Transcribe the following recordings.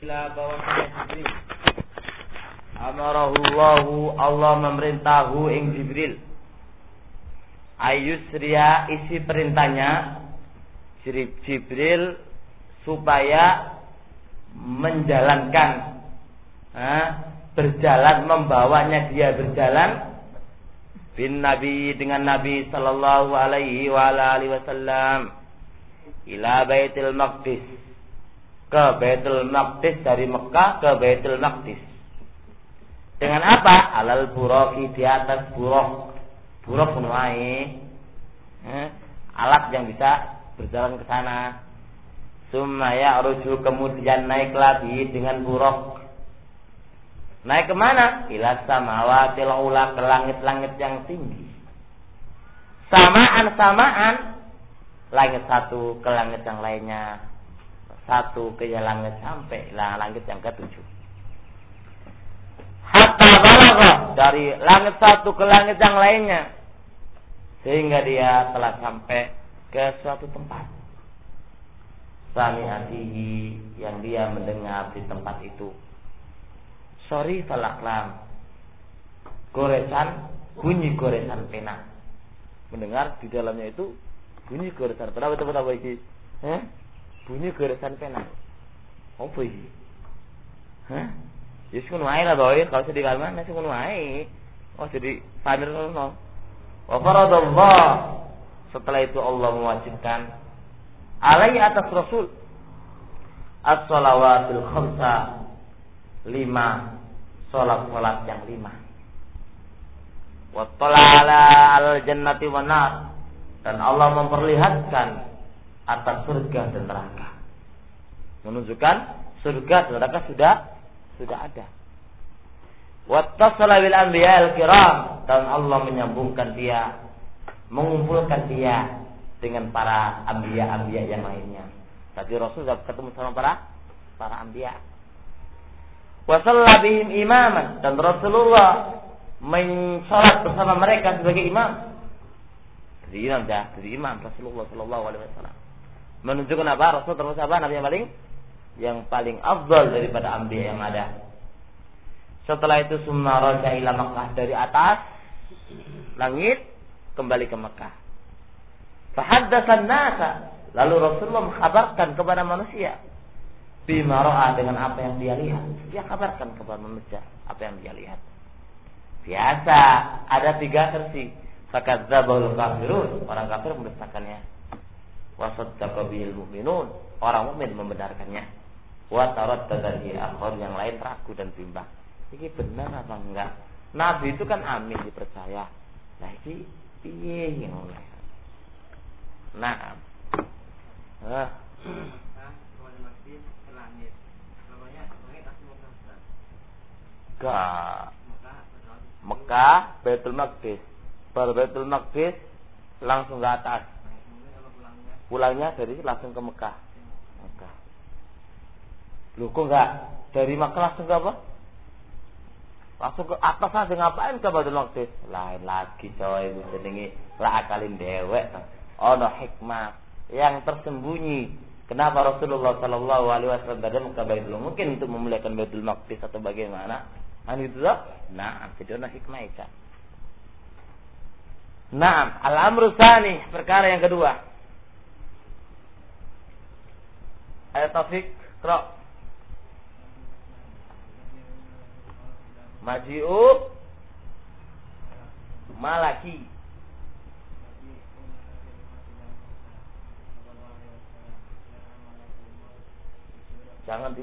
bahwasanya Jibril amarahullahu Allah memerintahhu ing Jibril ayusriya isi perintahnya Jibril supaya menjalankan berjalan membawanya dia berjalan bin Nabi dengan Nabi sallallahu alaihi wa alihi wasallam ila Baitul Maqdis ke Baitul Maqdis dari Mekah ke Baitul Maqdis. Dengan apa? Alal buraqi di atas buraq. Buraq menuai alat yang bisa berjalan ke sana. Summa ya'ruju kemudian naik lagi dengan buraq. Naik kemana? Ila samawatil ula ke langit-langit yang tinggi. Samaan langit satu ke langit yang lainnya, satu ke langit sampai langit yang ketujuh. Hatta balagha dari langit satu ke langit yang lainnya sehingga dia telah sampai ke suatu tempat. Sami'atihi yang dia mendengar di tempat itu. Sorry falaklam goresan bunyi goresan pena. Mendengar di dalamnya itu bunyi goresan pena. Apa iki? Bunyi goresan pena. Apa iki? Yes ngono ae lah boy, kalau sedih kalman nasi ngono ae. Oh jadi pamer ngono. Wa faradallah. Setelah itu Allah mewajibkan alaihi atas Rasul as-shalawatul khamsa 5 salat yang 5. Wa talala al-jannati wan nar dan Allah memperlihatkan atas surga dan neraka. Menunjukkan surga dan neraka sudah ada. Wattasala bil anbiya'il kiram dan Allah menyambungkan dia, mengumpulkan dia dengan para anbiya yang lainnya. Tadi Rasul sudah ketemu sama para anbiya. Wa shalla bihim imaman dan Rasulullah mensalat bersama mereka sebagai imam. Jadi imam Rasulullah sallallahu alaihi wasallam. Menunjukkan apa? Rasul termasuk apa? Nabi yang paling afdal daripada anbiya yang ada. Setelah itu summa raja ila Makkah dari atas langit kembali ke Makkah. Fahaddatsan nasa lalu Rasulullah mengkhabarkan kepada manusia bima ra'a dengan apa yang dia lihat. Dia kabarkan kepada manusia apa yang dia lihat. Biasa ada 3 versi. Fakadzdzabul kafirun, orang kafir mendustakannya. Wa saddaqa bihil mu'minun, orang mukmin membenarkannya. Wa taraddada fi akhir, yang lain ragu dan bimbang. Ini benar apa enggak? Nabi itu kan amin dipercaya. Nah iki piye ngono. Nah. Mekah, Baitul Maqdis. Bar Baitul Maqdis langsung ke atas. Pulangnya dari langsung ke Mekah. Loh kok enggak dari Mekah langsung ke apa? Langsung ke atas aja ngapain ke Baitul Maqdis? Lain lagi coy jenenge la akalin dewek. Ono hikmah yang tersembunyi. Kenapa Rasulullah sallallahu alaihi wasallam datang ke Baitul mungkin untuk memuliakan Baitul Maqdis atau bagaimana? Itu toh? Nah, jadi ono hikmah itu. Naam, al-amru tsani, perkara yang kedua. Ayat Taufik, Qra. Maji'u malaki. Jangan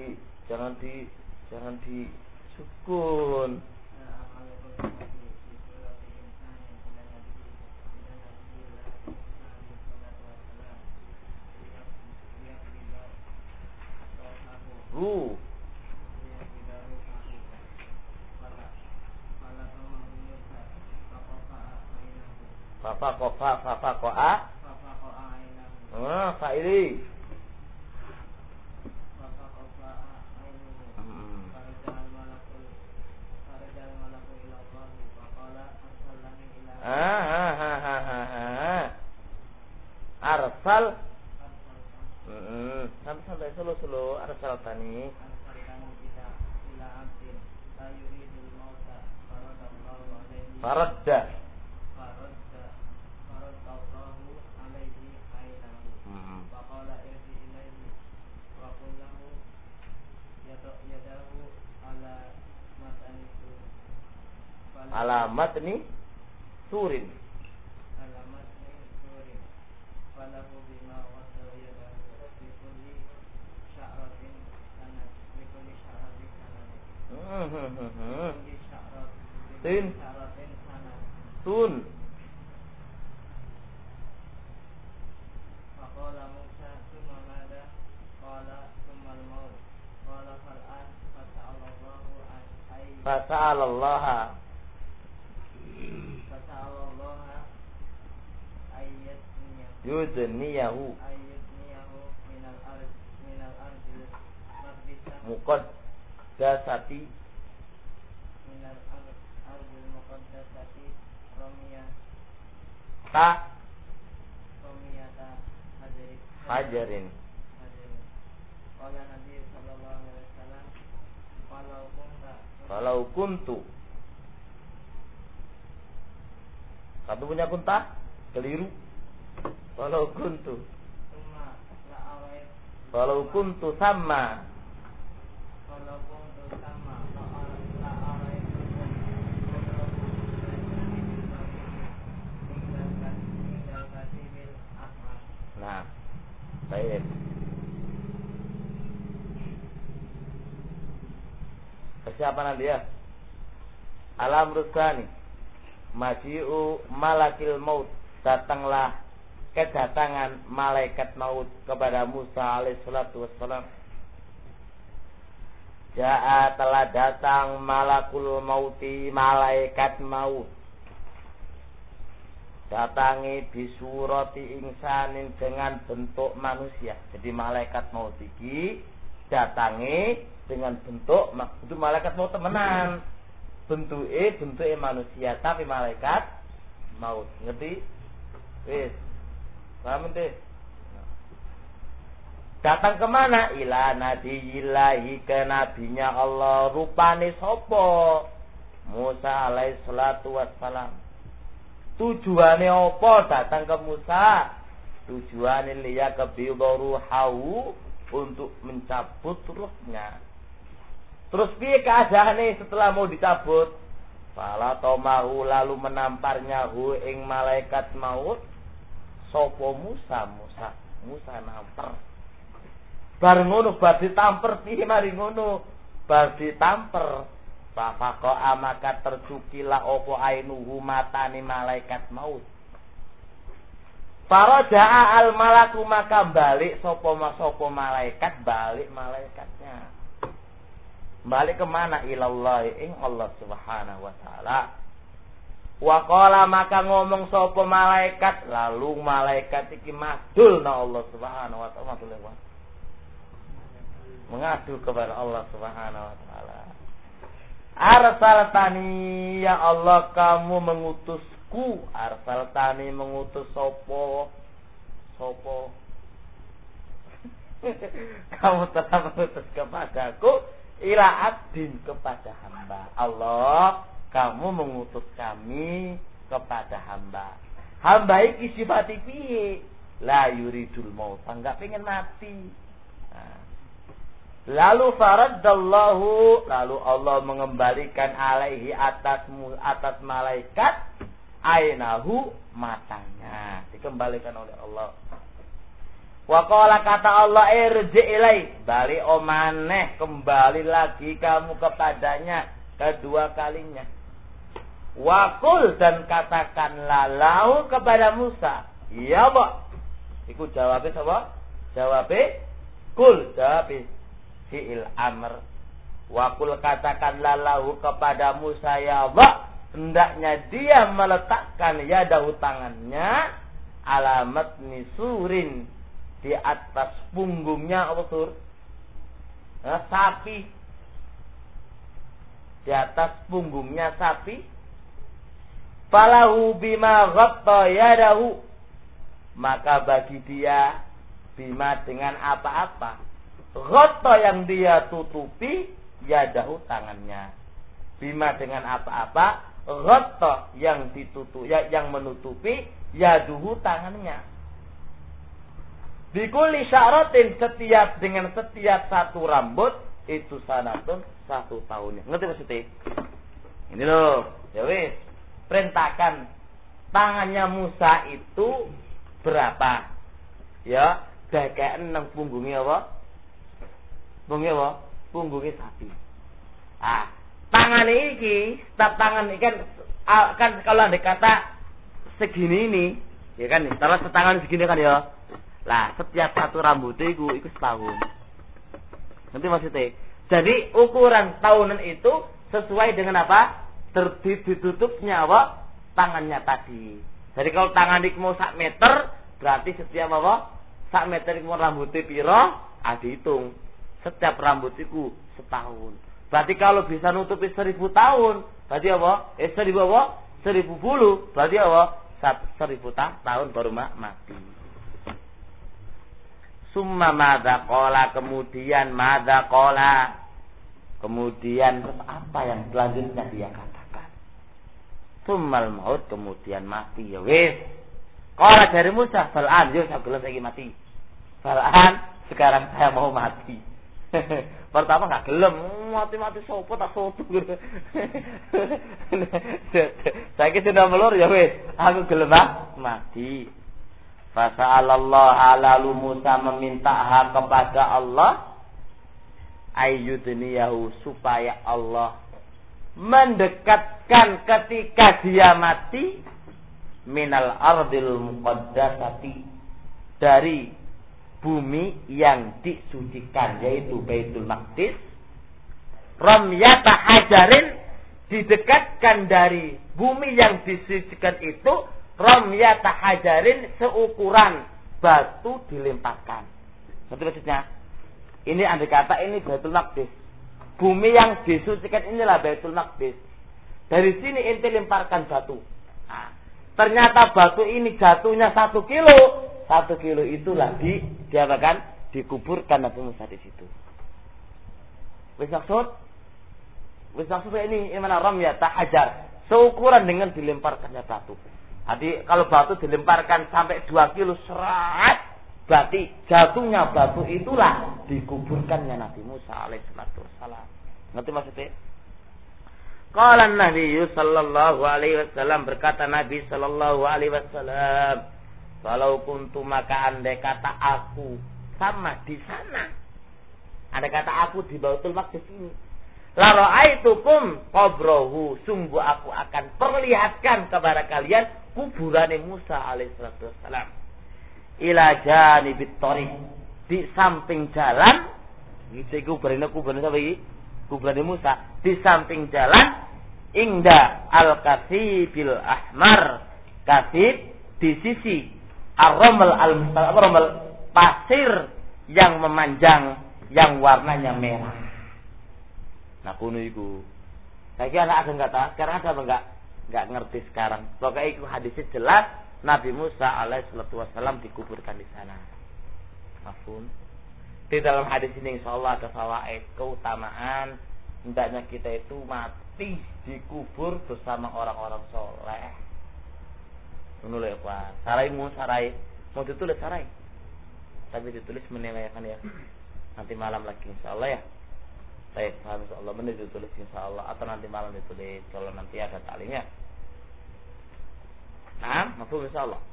di sukun. Fafaqa fa'ili arsal santai slow arsal tani Faradda. Alamat ni surin. Falahu bima wasa yadahu fi kulli sya'ratin sanad fi kulli sya'ratin sanad. Tun. Faqala Musa summa mada qala summa al-maut qala far'an fasa'alallahu fasa'alallaha yudniyahu minal ardil muqaddasati minal ardil muqaddasati romiyata hajarin. Qala Nabi sallallahu alaihi wasallam falau kuntu satu punya kunta keliru. Walau kuntu sama nah baik. Persiapan dia alam rusani maji'u malakil maut, datanglah kedatangan malaikat maut kepada Musa alaihissalatu wassalam. Ja'a telah datang malakul mauti, malaikat maut. Datangi bisurati insanin, dengan bentuk manusia. Jadi malaikat maut iki datangi dengan bentuk malaikat maut temenan. Bentuke manusia tapi malaikat maut. Ngerti? Wis. Paham ente? Datang kemana? Ila nabiyillahi, ke nabinya Allah. Rupane sopo? Musa alaihissalatu wassalam. Tujuannya apa datang ke Musa? Tujuannya liyakbidu ruhahu, untuk mencabut ruhnya. Terus piye keadaannya setelah mau dicabut? Fala tomahu, lalu menamparnya hu ing malaikat maut. Sopo Musa namper. Bar ngono bar ditamper piye mari ngono? Bar ditamper. Faqaqa amaka tercukilah opo ainuhu, matane malaikat maut. Faraja'a al malaku, maka balik sopo malaikat, balik malaikatnya. Balik kemana? Ilallah, ing Allah subhanahu wa ta'ala. Wa qala, maka ngomong sapa malaikat, lalu malaikat iki madul na Allah Subhanahu wa taala, mengadu kepada Allah Subhanahu wa taala. Arsaltani, ya Allah kamu mengutusku. Arsaltani, mengutus sapa? Kamu telah mengutus kepadaku, ila abdin, kepada hamba. Allah, kamu mengutus kami kepada hamba. Hamba iki sifati piye? La yuridul maut, enggak pengen mati. Nah. Lalu faraddallahu, lalu Allah mengembalikan alaihi, atas malaikat, ainahu, matanya, dikembalikan oleh Allah. Wa qala, kata Allah, irji ilai, balik omaneh, kembali lagi kamu kepadanya kedua kalinya. Wakul, dan katakanlah lahu kepada Musa, ya ba. Iku jawabnya apa? Jawabnya kul, jawabnya fi'il amr. Wakul, katakanlah lahu kepada Musa, ya ba. Hendaknya dia meletakkan yadahu, tangannya, alamat nisurin, di atas punggungnya apa sur? Sapi. Di atas punggungnya sapi. Falahu bima ghatta yadahu, maka bagi dia bima, dengan apa-apa, ghatta yang dia tutupi, yadahu tangannya. Bima dengan apa-apa ghatta yang ditutup yang menutupi yaduhu tangannya. Bikulli sya'ratin dengan setiap satu rambut itu sanatun 1 tahunnya. Ngerti maksudnya? Ini loh, ya wis. Perintahkan tangannya Musa itu berapa? Ya, dageken nang punggungnya apa? Punggungnya apa? Punggungnya sapi. Ah, tangan ini, setiap tangan ini kan kalau ada kata segini ini, ya kan? Taruh setangan segini kan ya. Lah, setiap satu rambut itu setahun. Nanti maksudnya. Jadi ukuran tahunan itu sesuai dengan apa? Ditutupnya apa? Tangannya tadi. Jadi kalau tangan itu mau 1 meter, berarti setiap apa? 1 meter itu rambutnya piro? Dihitung. Setiap rambut itu setahun. Berarti kalau bisa nutupi 1000 tahun, berarti apa? 1000 apa? 1000 bulu, berarti apa? 1000 tahun baru mati. Summa madza qala, kemudian madza qala. Kemudian apa yang selanjutnya dia katakan? Summal maut, kemudian mati. Ya wis. Qala dari Musa, "Fal'an, yo saya gelem saiki mati." "Fal'an, sekarang saya mau mati." Pertama enggak gelem, mati-mati sopo tak soto. Saiki sudah melur ya wis, aku gelem mati. Fasa'alallah lalu Musa meminta kepada Allah ayyudniyahu, supaya Allah mendekatkan ketika dia mati minal ardil muqaddasati, dari bumi yang disucikan, yaitu Baitul Maqdis. Ramyata hajarin, didekatkan dari bumi yang disucikan itu ramyata hajarin, seukuran batu dilemparkan. Ngerti maksudnya? Ini andai kata ini Baitul Maqdis. Bumi yang disucikan inilah Baitul Maqdis. Dari sini ente lemparkan batu. Nah, ternyata batu ini jatuhnya 1 kilo. 1 kilo itulah diapakan? Dikuburkan Nabi Musa di situ. Wis maksud? Wis maksud ini mana ramyata hajar, seukuran dengan dilemparkannya batu. Jadi kalau batu dilemparkan sampai 2 kilo serat, berarti jatuhnya batu itulah dikuburkannya Nabi Musa alaihissalam. Ngerti maksudnya? Qala Nabi sallallahu alaihi wasallam, berkata Nabi sallallahu alaihi wasallam, "Kalau kuntu, maka andai kata aku sama di sana, andai kata aku di Baitul Maqdis ini, la ra'aitukum qabrahu, sungguh aku akan perlihatkan kepada kalian kuburan Musa alaihissalam. Ila janibit thariq, di samping jalan, iki kuburan siapa iki? Kuburan Musa di samping jalan, ingda al-kasibil ahmar, kasib di sisi ar-ramal al-ramal, pasir yang memanjang yang warnanya merah. Nah kuno iku. Saiki anak ada enggak tahu? Sekarang ada apa enggak ngerti sekarang. Pokoknya itu hadisnya jelas, Nabi Musa alaihissalam dikuburkan di sana. Mafhum? Di dalam hadis ini insyaallah ada fawaid, keutamaan hendaknya kita itu mati dikubur bersama orang-orang soleh. Menurut ya Pak, sarai mau ditulis sarai, tapi ditulis menilai kan ya. Nanti malam lagi insyaallah ya. Saya paham insyaallah, benar ditulis insyaallah, atau nanti malam ditulis kalau nanti ada taklimnya. Nah, mafhum insyaallah.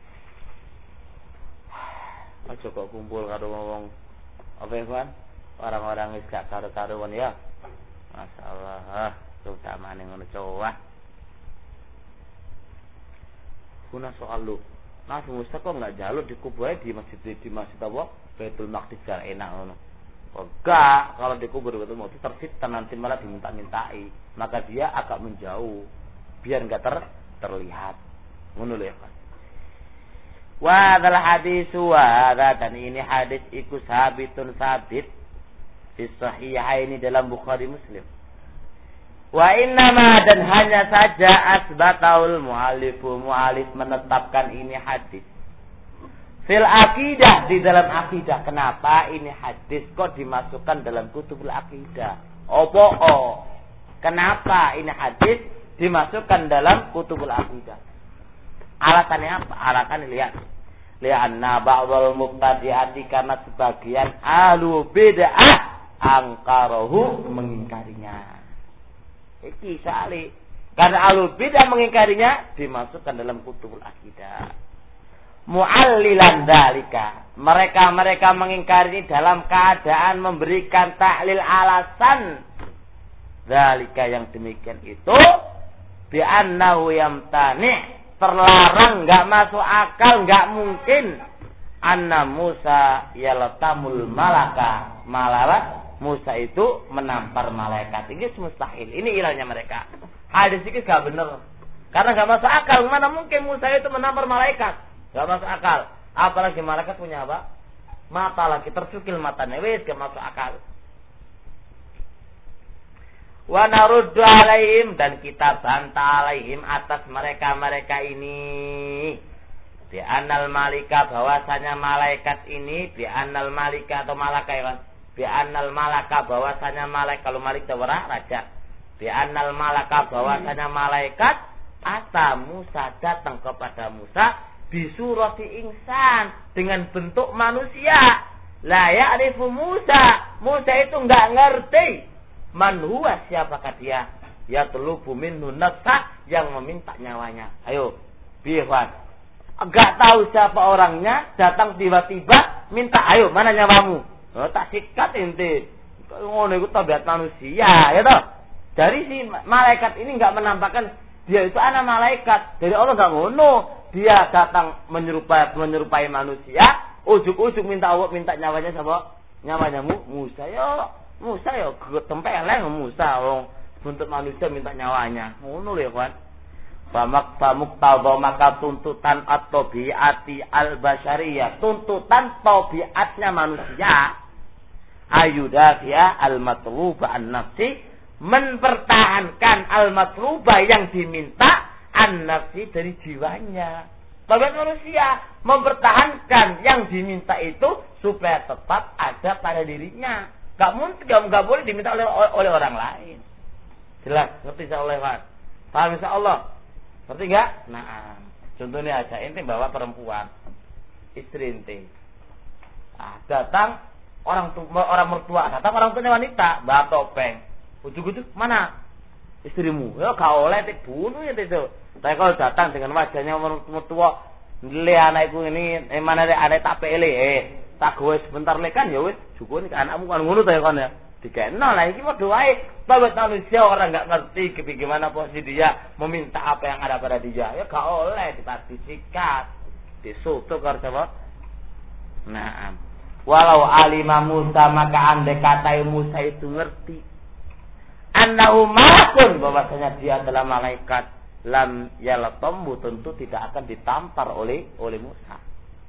Aja kok kumpul karo ngomong apa ya kan? Orang-orang wis gak karo-karuan ya. Masyaallah, keutamaan yang ngono cowah. Kuna soal lu. Nabi Musa kok enggak jaluk dikubur di masjid apa? Baitul Maqdis jar enak ngono. Enggak, kalau dikubur Baitul Maqdis tercipta nanti malah diminta-mintai. Maka dia agak menjauh biar enggak terlihat. Ngono lho ya kan. Wa dzal hadis wa dan ini hadis iku sabitun sabit di sahihaini dalam Bukhari Muslim. Wa innama, dan hanya saja asbataul mu'alif menetapkan ini hadis fil akidah, di dalam akidah. Kenapa ini hadis kok dimasukkan dalam kutubul akidah? Kenapa ini hadis dimasukkan dalam kutubul aqidah? Alasannya apa? Alasannya li'anna ba'dhal mubtadi'ati, karena sebagian ahlu bid'ah angkarahu, mengingkarinya. Iki sali. Karena ahlu bid'ah mengingkarinya, dimasukkan dalam kutubul aqidah. Mu'allilan dzalika. Mereka mengingkari dalam keadaan memberikan taklil alasan. Dzalika, yang demikian itu bi annahu yamtani', terlarang, enggak masuk akal, enggak mungkin. Anna Musa yaltamul malaka. Malalah Musa itu menampar malaikat. Ini mustahil. Ini ilahnya mereka. Hadis ini enggak benar. Karena enggak masuk akal. Mana mungkin Musa itu menampar malaikat? Enggak masuk akal. Apalagi malaikat punya apa? Mata lagi, tercukil matanya. Wis enggak masuk akal. Wa naruddu alaihim, dan kita bantah alaihim atas mereka ini, bi annal malika, bahwasanya malaikat ini, bi annal malika atau malaka ya kan, bi annal malaka, bahwasanya malaikat, kalau malik itu raja, bi annal malaka, bahwasanya malaikat ata Musa, datang kepada Musa bi surati insan, dengan bentuk manusia. La ya'rifu Musa itu enggak ngerti man huwa, siapakah dia, ya telubu minhu nafsa, yang meminta nyawanya. Ayo biwan, enggak tahu siapa orangnya, datang tiba-tiba minta, ayo mana nyawamu, tak sikat ente. Ngono iku tabiat manusia ya toh. Dari si malaikat ini enggak menampakkan dia itu anak malaikat. Dari Allah enggak ngono, dia datang menyerupai manusia, ujuk-ujuk minta nyawanya sama nyawanya Musa. Musa ya tempeleng Musa, wong bentuk manusia minta nyawanya. Ngono lho ya, kawan. Famuqtadha, maka tuntutan at-tabi'ati al-basyariyah, tuntutan tabiatnya manusia, ayudafiya al-matluba an-nafsi, mempertahankan al-matluba yang diminta an-nafsi dari jiwanya. Tabiat manusia mempertahankan yang diminta itu supaya tetap ada pada dirinya. Gak boleh diminta oleh orang lain. Jelas, ngerti insyaallah, Pak? Paham insyaallah? Ngerti enggak? Nah, contohnya aja ente bawa perempuan, istri ente. Datang orang mertua, datang orang tuanya wanita, bawa topeng. Ujuk-ujuk, mana istrimu? Ya gak oleh dibunuh ya itu. Tapi kalau datang dengan wajahnya mertua, le anakku ini mana ada tak pele, tak gue sebentar lekan ya wis, juga nih anakmu kan ngono ya kan ya. Dikenal lah iki padha wae. Tabiat manusia orang enggak ngerti bagaimana posisi dia, meminta apa yang ada pada dia. Ya gak oleh disikat, disutuk harus apa? Nah, walau alima Musa, maka andai kata Musa itu ngerti annahu malakun, bahwasanya dia adalah malaikat, lam yalatambu, tentu tidak akan ditampar oleh Musa.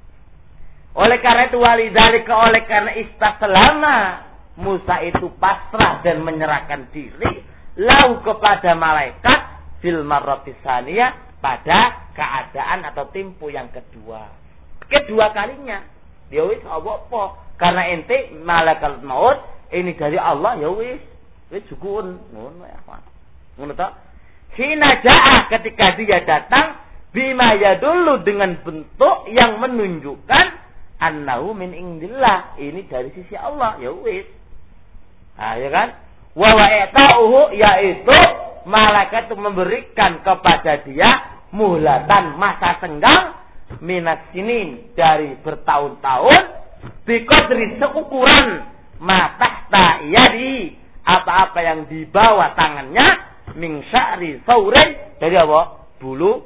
Oleh karena itu walidzalika, oleh karena istaslama, Musa itu pasrah dan menyerahkan diri lau kepada malaikat fil marratis tsaniyah, pada keadaan atau tempo yang kedua kalinya. Ya wis apa karena ente malaikat maut ini dari Allah, ya wis jukun ngono ya Pak. Ngono ta? Hina jaa, ketika dia datang, bima yadullu, dengan bentuk yang menunjukkan annahu min indillah, ini dari sisi Allah, ya wis. Nah, ya kan? Wa wa'ata'uhu, yaitu malaikat itu memberikan kepada dia muhlatan, masa senggang, minas sinin, dari bertahun-tahun, biqadri, seukuran matahta yadi, apa-apa yang di bawah tangannya, min sya'ri saurin, dari apa? Bulu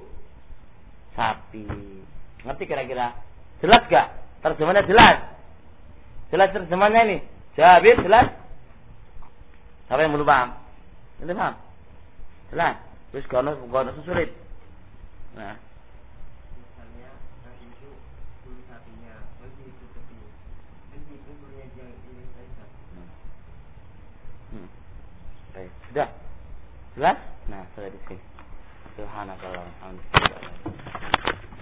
sapi. Ngerti kira-kira? Jelas gak? Terjemahnya jelas? Jelas terjemahnya ini? Jabir jelas? Siapa yang belum paham? Ini paham? Jelas? Terus gak ada susulit. Nah, misalnya nanti itu bulu sapinya, bagi itu kecil, nanti bulunya dia ini saja. Baik, sudah jelas? Nah, sudah di sini. Subhanallah, alhamdulillah.